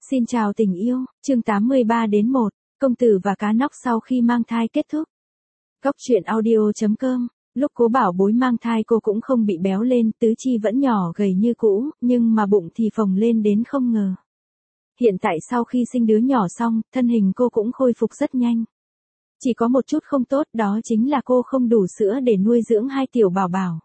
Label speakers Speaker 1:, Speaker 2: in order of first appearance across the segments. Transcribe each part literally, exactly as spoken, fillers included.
Speaker 1: Xin chào tình yêu, chương tám mươi ba đến một, công tử và cá nóc sau khi mang thai kết thúc. Góc truyện audio chấm com, lúc Cố Bảo Bối mang thai cô cũng không bị béo lên, tứ chi vẫn nhỏ gầy như cũ, nhưng mà bụng thì phồng lên đến không ngờ. Hiện tại sau khi sinh đứa nhỏ xong, thân hình cô cũng khôi phục rất nhanh. Chỉ có một chút không tốt, đó chính là cô không đủ sữa để nuôi dưỡng hai tiểu bảo bảo.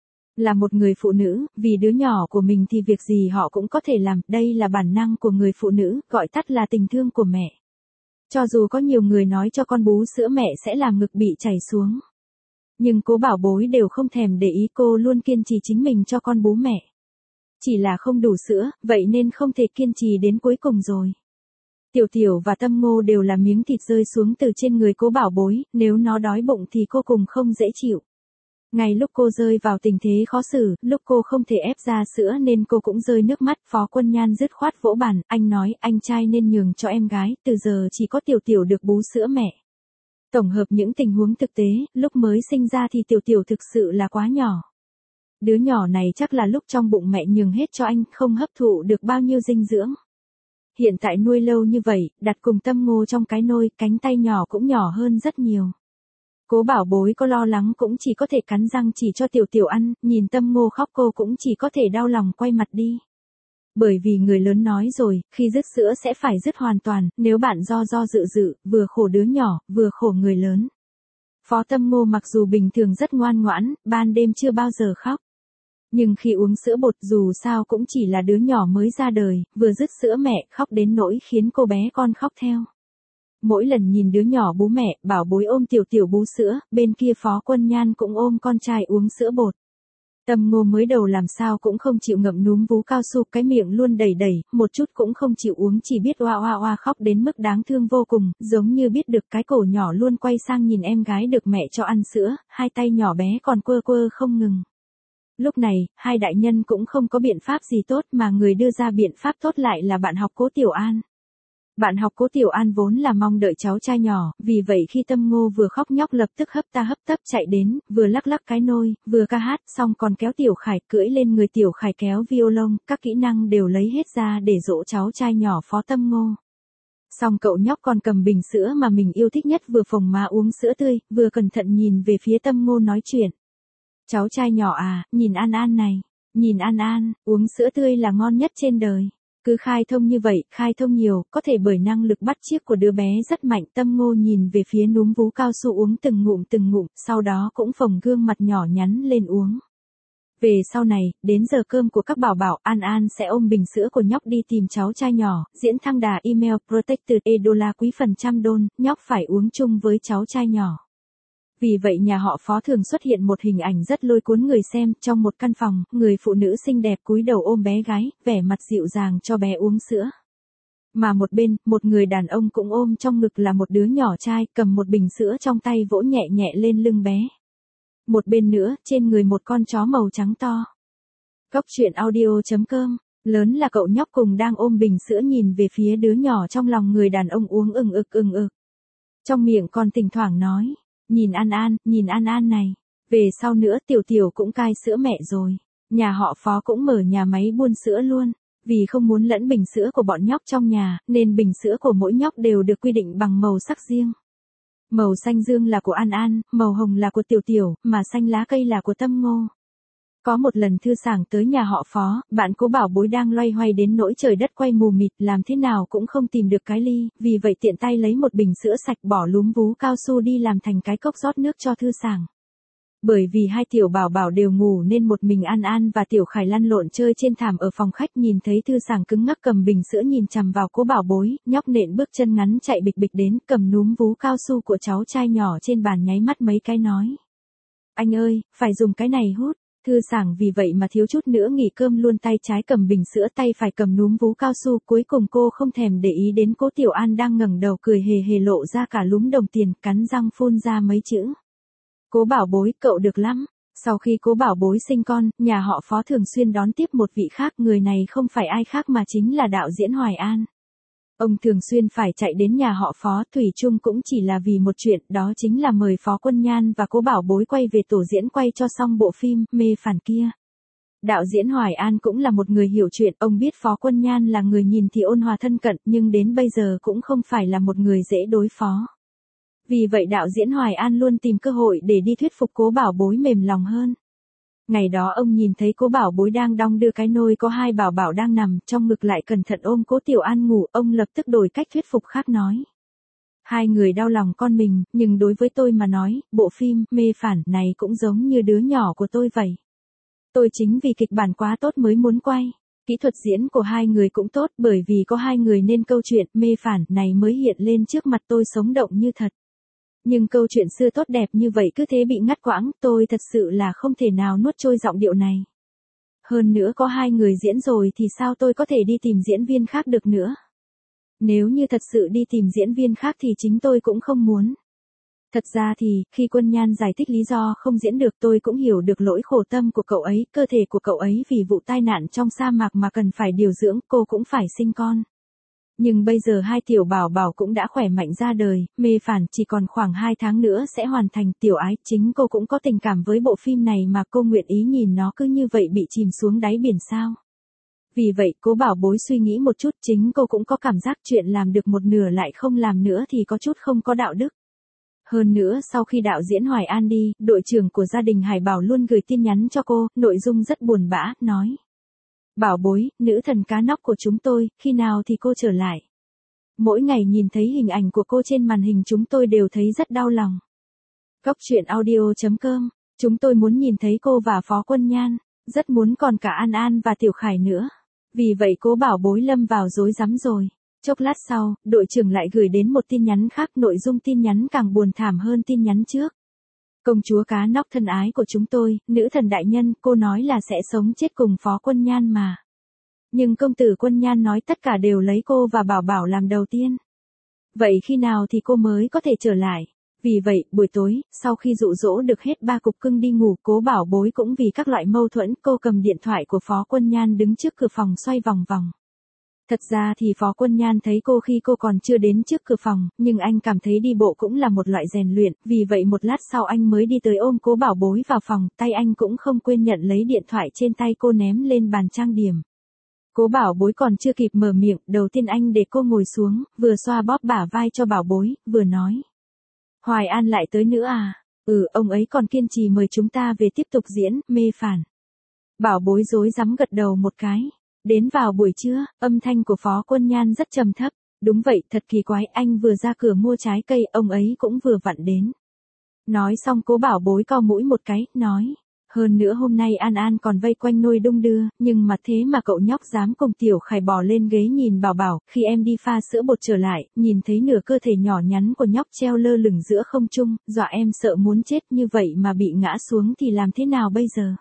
Speaker 1: Là một người phụ nữ, vì đứa nhỏ của mình thì việc gì họ cũng có thể làm, đây là bản năng của người phụ nữ, gọi tắt là tình thương của mẹ. Cho dù có nhiều người nói cho con bú sữa mẹ sẽ làm ngực bị chảy xuống. Nhưng Cố Bảo Bối đều không thèm để ý, cô luôn kiên trì chính mình cho con bú mẹ. Chỉ là không đủ sữa, vậy nên không thể kiên trì đến cuối cùng rồi. Tiểu Tiểu và Tâm Ngô đều là miếng thịt rơi xuống từ trên người Cố Bảo Bối, nếu nó đói bụng thì cô cùng không dễ chịu. Ngay lúc cô rơi vào tình thế khó xử, lúc cô không thể ép ra sữa nên cô cũng rơi nước mắt, Phó Quân Nhan dứt khoát vỗ bàn, anh nói, anh trai nên nhường cho em gái, từ giờ chỉ có Tiểu Tiểu được bú sữa mẹ. Tổng hợp những tình huống thực tế, lúc mới sinh ra thì Tiểu Tiểu thực sự là quá nhỏ. Đứa nhỏ này chắc là lúc trong bụng mẹ nhường hết cho anh, không hấp thụ được bao nhiêu dinh dưỡng. Hiện tại nuôi lâu như vậy, đặt cùng Tâm Ngô trong cái nôi, cánh tay nhỏ cũng nhỏ hơn rất nhiều. Cố Bảo Bối có lo lắng cũng chỉ có thể cắn răng chỉ cho Tiểu Tiểu ăn, nhìn Tâm Ngô khóc cô cũng chỉ có thể đau lòng quay mặt đi. Bởi vì người lớn nói rồi, khi dứt sữa sẽ phải dứt hoàn toàn, nếu bạn do do dự dự, vừa khổ đứa nhỏ, vừa khổ người lớn. Phó Tâm Ngô mặc dù bình thường rất ngoan ngoãn, ban đêm chưa bao giờ khóc. Nhưng khi uống sữa bột dù sao cũng chỉ là đứa nhỏ mới ra đời, vừa dứt sữa mẹ khóc đến nỗi khiến cô bé con khóc theo. Mỗi lần nhìn đứa nhỏ bú mẹ, Bảo Bối ôm Tiểu Tiểu bú sữa, bên kia Phó Quân Nhan cũng ôm con trai uống sữa bột. Tâm Ngô mới đầu làm sao cũng không chịu ngậm núm vú cao su, cái miệng luôn đầy đầy, một chút cũng không chịu uống, chỉ biết oa oa oa khóc đến mức đáng thương vô cùng, giống như biết được cái cổ nhỏ luôn quay sang nhìn em gái được mẹ cho ăn sữa, hai tay nhỏ bé còn quơ quơ không ngừng. Lúc này, hai đại nhân cũng không có biện pháp gì tốt mà người đưa ra biện pháp tốt lại là bạn học Cố Tiểu An. Bạn học Cố Tiểu An vốn là mong đợi cháu trai nhỏ, vì vậy khi Tâm Ngô vừa khóc nhóc lập tức hấp ta hấp tấp chạy đến, vừa lắc lắc cái nôi, vừa ca hát, xong còn kéo Tiểu Khải cưỡi lên người Tiểu Khải kéo violon, các kỹ năng đều lấy hết ra để dỗ cháu trai nhỏ Phó Tâm Ngô. Xong cậu nhóc còn cầm bình sữa mà mình yêu thích nhất vừa phồng má uống sữa tươi, vừa cẩn thận nhìn về phía Tâm Ngô nói chuyện. Cháu trai nhỏ à, nhìn An An này, nhìn An An, uống sữa tươi là ngon nhất trên đời. Cứ khai thông như vậy, khai thông nhiều, có thể bởi năng lực bắt chước của đứa bé rất mạnh. Tâm Ngô nhìn về phía núm vú cao su uống từng ngụm từng ngụm, sau đó cũng phồng gương mặt nhỏ nhắn lên uống. Về sau này, đến giờ cơm của các bảo bảo, An An sẽ ôm bình sữa của nhóc đi tìm cháu trai nhỏ, diễn thăng đà email protected e đô la quý phần trăm đôn, nhóc phải uống chung với cháu trai nhỏ. Vì vậy nhà họ Phó thường xuất hiện một hình ảnh rất lôi cuốn người xem, trong một căn phòng, người phụ nữ xinh đẹp cúi đầu ôm bé gái, vẻ mặt dịu dàng cho bé uống sữa. Mà một bên, một người đàn ông cũng ôm trong ngực là một đứa nhỏ trai, cầm một bình sữa trong tay vỗ nhẹ nhẹ lên lưng bé. Một bên nữa, trên người một con chó màu trắng to. Góc truyện audio chấm com, lớn là cậu nhóc cùng đang ôm bình sữa nhìn về phía đứa nhỏ trong lòng người đàn ông uống ừng ực ừng ực. Trong miệng còn thỉnh thoảng nói. Nhìn An An, nhìn An An này. Về sau nữa Tiểu Tiểu cũng cai sữa mẹ rồi. Nhà họ Phó cũng mở nhà máy buôn sữa luôn. Vì không muốn lẫn bình sữa của bọn nhóc trong nhà, nên bình sữa của mỗi nhóc đều được quy định bằng màu sắc riêng. Màu xanh dương là của An An, màu hồng là của Tiểu Tiểu, mà xanh lá cây là của Tâm Ngô. Có một lần Thư Sảng tới nhà họ Phó, bạn Cố Bảo Bối đang loay hoay đến nỗi trời đất quay mù mịt, làm thế nào cũng không tìm được cái ly, vì vậy tiện tay lấy một bình sữa sạch bỏ lúm vú cao su đi làm thành cái cốc rót nước cho Thư Sảng. Bởi vì hai tiểu bảo bảo đều ngủ nên một mình An An và Tiểu Khải lăn lộn chơi trên thảm ở phòng khách, nhìn thấy Thư Sảng cứng ngắc cầm bình sữa nhìn chằm vào Cố Bảo Bối, nhóc nện bước chân ngắn chạy bịch bịch đến, cầm núm vú cao su của cháu trai nhỏ trên bàn nháy mắt mấy cái nói. Anh ơi, phải dùng cái này hút. Thư Sảng vì vậy mà thiếu chút nữa nghỉ cơm luôn, tay trái cầm bình sữa tay phải cầm núm vú cao su, cuối cùng cô không thèm để ý đến Cố Tiểu An đang ngẩng đầu cười hề hề lộ ra cả lúm đồng tiền, cắn răng phun ra mấy chữ. Cố Bảo Bối, cậu được lắm. Sau khi Cố Bảo Bối sinh con, nhà họ Phó thường xuyên đón tiếp một vị khác, người này không phải ai khác mà chính là đạo diễn Hoài An. Ông thường xuyên phải chạy đến nhà họ Phó, thủy chung cũng chỉ là vì một chuyện, đó chính là mời Phó Quân Nhan và Cố Bảo Bối quay về tổ diễn quay cho xong bộ phim Mê Phản kia. Đạo diễn Hoài An cũng là một người hiểu chuyện, ông biết Phó Quân Nhan là người nhìn thì ôn hòa thân cận, nhưng đến bây giờ cũng không phải là một người dễ đối phó. Vì vậy đạo diễn Hoài An luôn tìm cơ hội để đi thuyết phục Cố Bảo Bối mềm lòng hơn. Ngày đó ông nhìn thấy Cố Bảo Bối đang đong đưa cái nôi có hai bảo bảo đang nằm, trong ngực lại cẩn thận ôm Cố Tiểu An ngủ, ông lập tức đổi cách thuyết phục khác nói. Hai người đau lòng con mình, nhưng đối với tôi mà nói, bộ phim Mê Phản này cũng giống như đứa nhỏ của tôi vậy. Tôi chính vì kịch bản quá tốt mới muốn quay. Kỹ thuật diễn của hai người cũng tốt, bởi vì có hai người nên câu chuyện Mê Phản này mới hiện lên trước mặt tôi sống động như thật. Nhưng câu chuyện xưa tốt đẹp như vậy cứ thế bị ngắt quãng, tôi thật sự là không thể nào nuốt trôi giọng điệu này. Hơn nữa có hai người diễn rồi thì sao tôi có thể đi tìm diễn viên khác được nữa. Nếu như thật sự đi tìm diễn viên khác thì chính tôi cũng không muốn. Thật ra thì, khi Quân Nhan giải thích lý do không diễn được tôi cũng hiểu được lỗi khổ tâm của cậu ấy, cơ thể của cậu ấy vì vụ tai nạn trong sa mạc mà cần phải điều dưỡng, cô cũng phải sinh con. Nhưng bây giờ hai tiểu bảo bảo cũng đã khỏe mạnh ra đời, Mê Phản chỉ còn khoảng hai tháng nữa sẽ hoàn thành. Tiểu Ái, chính cô cũng có tình cảm với bộ phim này mà cô nguyện ý nhìn nó cứ như vậy bị chìm xuống đáy biển sao? Vì vậy, Cố Bảo Bối suy nghĩ một chút, chính cô cũng có cảm giác chuyện làm được một nửa lại không làm nữa thì có chút không có đạo đức. Hơn nữa sau khi đạo diễn Hoài An đi, đội trưởng của gia đình Hải Bảo luôn gửi tin nhắn cho cô, nội dung rất buồn bã, nói. Bảo Bối, nữ thần cá nóc của chúng tôi, khi nào thì cô trở lại? Mỗi ngày nhìn thấy hình ảnh của cô trên màn hình chúng tôi đều thấy rất đau lòng. Góc truyện audio chấm com, chúng tôi muốn nhìn thấy cô và Phó Quân Nhan, rất muốn còn cả An An và Tiểu Khải nữa. Vì vậy Cố Bảo Bối lâm vào rối rắm rồi. Chốc lát sau, đội trưởng lại gửi đến một tin nhắn khác, nội dung tin nhắn càng buồn thảm hơn tin nhắn trước. Công chúa cá nóc thân ái của chúng tôi, nữ thần đại nhân, cô nói là sẽ sống chết cùng Phó Quân Nhan mà. Nhưng công tử Quân Nhan nói tất cả đều lấy cô và Bảo Bảo làm đầu tiên. Vậy khi nào thì cô mới có thể trở lại? Vì vậy, buổi tối, sau khi dụ dỗ được hết ba cục cưng đi ngủ, Cố Bảo Bối cũng vì các loại mâu thuẫn, cô cầm điện thoại của Phó Quân Nhan đứng trước cửa phòng xoay vòng vòng. Thật ra thì Phó Quân Nhan thấy cô khi cô còn chưa đến trước cửa phòng, nhưng anh cảm thấy đi bộ cũng là một loại rèn luyện, vì vậy một lát sau anh mới đi tới ôm Cố Bảo Bối vào phòng, tay anh cũng không quên nhận lấy điện thoại trên tay cô ném lên bàn trang điểm. Cố Bảo Bối còn chưa kịp mở miệng, đầu tiên anh để cô ngồi xuống, vừa xoa bóp bả vai cho Bảo Bối, vừa nói. Hoài An lại tới nữa à? Ừ, ông ấy còn kiên trì mời chúng ta về tiếp tục diễn, Mê Phản. Bảo Bối rối rắm gật đầu một cái. Đến vào buổi trưa, âm thanh của Phó Quân Nhan rất trầm thấp. Đúng vậy, thật kỳ quái, anh vừa ra cửa mua trái cây, ông ấy cũng vừa vặn đến. Nói xong Cố Bảo Bối cau mũi một cái, nói. Hơn nữa hôm nay An An còn vây quanh nôi đung đưa, nhưng mà thế mà cậu nhóc dám cùng Tiểu Khải bò lên ghế nhìn Bảo Bảo, khi em đi pha sữa bột trở lại, nhìn thấy nửa cơ thể nhỏ nhắn của nhóc treo lơ lửng giữa không trung, dọa em sợ muốn chết, như vậy mà bị ngã xuống thì làm thế nào bây giờ?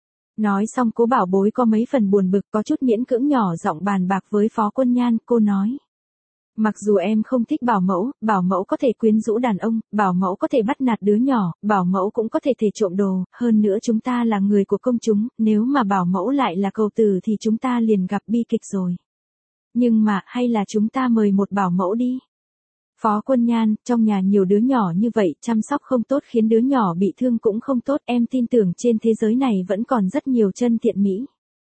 Speaker 1: Nói xong Cố Bảo Bối có mấy phần buồn bực, có chút miễn cưỡng nhỏ giọng bàn bạc với Phó Quân Nhan, cô nói. Mặc dù em không thích bảo mẫu, bảo mẫu có thể quyến rũ đàn ông, bảo mẫu có thể bắt nạt đứa nhỏ, bảo mẫu cũng có thể thể trộm đồ, hơn nữa chúng ta là người của công chúng, nếu mà bảo mẫu lại là cầu tử thì chúng ta liền gặp bi kịch rồi. Nhưng mà, hay là chúng ta mời một bảo mẫu đi. Phó Quân Nhan, trong nhà nhiều đứa nhỏ như vậy, chăm sóc không tốt khiến đứa nhỏ bị thương cũng không tốt, em tin tưởng trên thế giới này vẫn còn rất nhiều chân thiện mỹ.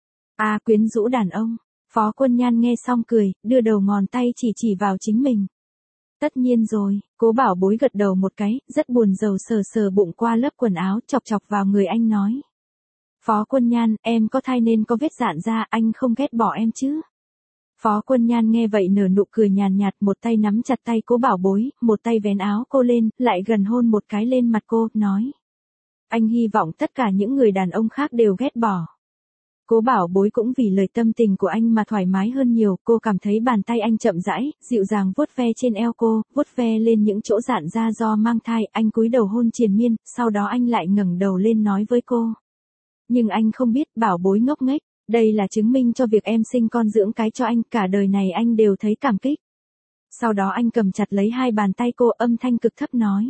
Speaker 1: À, quyến rũ đàn ông. Phó Quân Nhan nghe xong cười, đưa đầu ngón tay chỉ chỉ vào chính mình. Tất nhiên rồi, Cố Bảo Bối gật đầu một cái, rất buồn rầu sờ sờ bụng qua lớp quần áo, chọc chọc vào người anh nói. Phó Quân Nhan, em có thai nên có vết rạn ra, anh không ghét bỏ em chứ? Phó Quân Nhan nghe vậy nở nụ cười nhàn nhạt, một tay nắm chặt tay Cố Bảo Bối, một tay vén áo cô lên, lại gần hôn một cái lên mặt cô, nói. Anh hy vọng tất cả những người đàn ông khác đều ghét bỏ. Cố Bảo Bối cũng vì lời tâm tình của anh mà thoải mái hơn nhiều, cô cảm thấy bàn tay anh chậm rãi, dịu dàng vuốt ve trên eo cô, vuốt ve lên những chỗ rạn ra do mang thai, anh cúi đầu hôn triền miên, sau đó anh lại ngẩng đầu lên nói với cô. Nhưng anh không biết, Bảo Bối ngốc nghếch, đây là chứng minh cho việc em sinh con dưỡng cái cho anh, cả đời này anh đều thấy cảm kích. Sau đó anh cầm chặt lấy hai bàn tay cô, âm thanh cực thấp nói.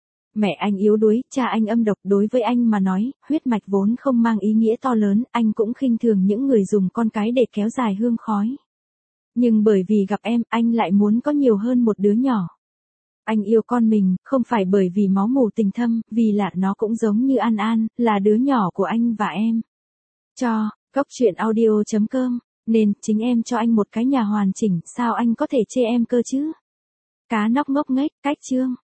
Speaker 1: Mẹ anh yếu đuối, cha anh âm độc, đối với anh mà nói, huyết mạch vốn không mang ý nghĩa to lớn, anh cũng khinh thường những người dùng con cái để kéo dài hương khói. Nhưng bởi vì gặp em, anh lại muốn có nhiều hơn một đứa nhỏ. Anh yêu con mình, không phải bởi vì máu mủ tình thâm, vì là nó cũng giống như An An, là đứa nhỏ của anh và em. Cho, Góc truyện audio chấm com, nên chính em cho anh một cái nhà hoàn chỉnh, sao anh có thể chê em cơ chứ? Cá nóc ngốc nghếch, cách chương.